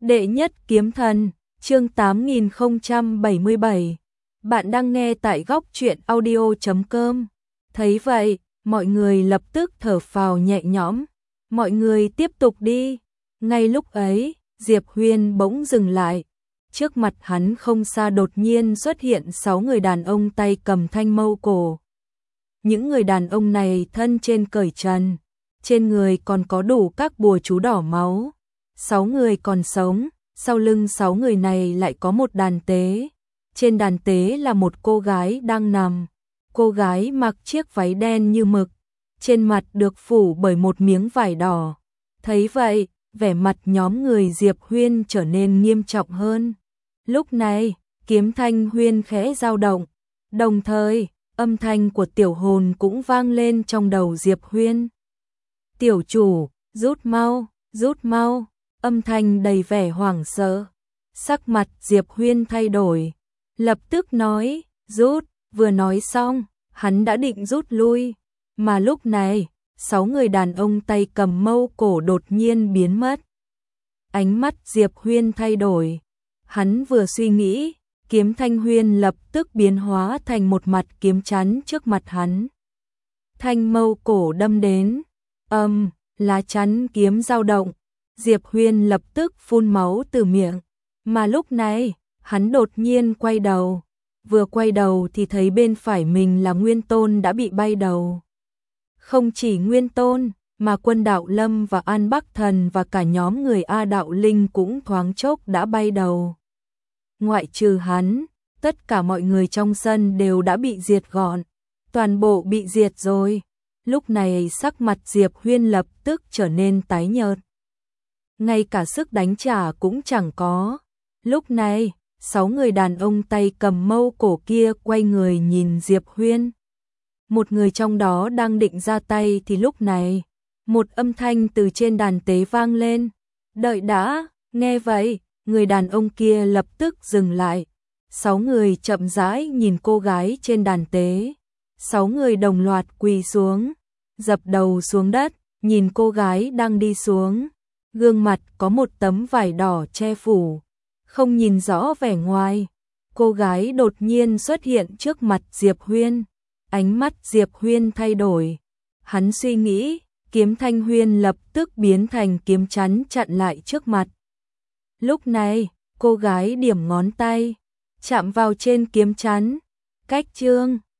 Đệ nhất kiếm thần, chương 8077. Bạn đang nghe tại góc truyện audio.com. Thấy vậy, mọi người lập tức thở phào nhẹ nhõm. Mọi người tiếp tục đi. Ngay lúc ấy, Diệp Huyên bỗng dừng lại. Trước mặt hắn không xa đột nhiên xuất hiện 6 người đàn ông tay cầm thanh mâu cổ. Những người đàn ông này thân trên cởi trần, trên người còn có đủ các bùa chú đỏ máu. 6 người còn sống, sau lưng 6 người này lại có một đàn tế. Trên đàn tế là một cô gái đang nằm. Cô gái mặc chiếc váy đen như mực, trên mặt được phủ bởi một miếng vải đỏ. Thấy vậy, vẻ mặt nhóm người Diệp Huyên trở nên nghiêm trọng hơn. Lúc này, kiếm thanh Huyên khẽ dao động, đồng thời, âm thanh của tiểu hồn cũng vang lên trong đầu Diệp Huyên. Tiểu chủ, rút mau, âm thanh đầy vẻ hoảng sợ. Sắc mặt Diệp Huyên thay đổi, lập tức nói, rút, vừa nói xong, hắn đã định rút lui. Mà lúc này, 6 người đàn ông tay cầm mâu cổ đột nhiên biến mất. Ánh mắt Diệp Huyên thay đổi, hắn vừa suy nghĩ, kiếm thanh Huyên lập tức biến hóa thành một mặt kiếm chắn trước mặt hắn. Thanh mâu cổ đâm đến, lá chắn kiếm dao động, Diệp Huyên lập tức phun máu từ miệng. Mà lúc này, hắn đột nhiên quay đầu, vừa quay đầu thì thấy bên phải mình là Nguyên Tôn đã bị bay đầu. Không chỉ Nguyên Tôn, mà Quân Đạo Lâm và An Bắc Thần và cả nhóm người A Đạo Linh cũng thoáng chốc đã bay đầu. Ngoại trừ hắn, tất cả mọi người trong sân đều đã bị diệt gọn, toàn bộ bị diệt rồi. Lúc này sắc mặt Diệp Huyên lập tức trở nên tái nhợt. Ngay cả sức đánh trả cũng chẳng có. Lúc này, 6 người đàn ông tay cầm mâu cổ kia quay người nhìn Diệp Huyên. Một người trong đó đang định ra tay thì lúc này, một âm thanh từ trên đàn tế vang lên. Đợi đã, nghe vậy, người đàn ông kia lập tức dừng lại. 6 người chậm rãi nhìn cô gái trên đàn tế. 6 người đồng loạt quỳ xuống, dập đầu xuống đất, nhìn cô gái đang đi xuống. Gương mặt có một tấm vải đỏ che phủ, không nhìn rõ vẻ ngoài. Cô gái đột nhiên xuất hiện trước mặt Diệp Huyên. Ánh mắt Diệp Huyên thay đổi. Hắn suy nghĩ, kiếm thanh Huyên lập tức biến thành kiếm chắn chặn lại trước mặt. Lúc này, cô gái điểm ngón tay, chạm vào trên kiếm chắn. Cách chương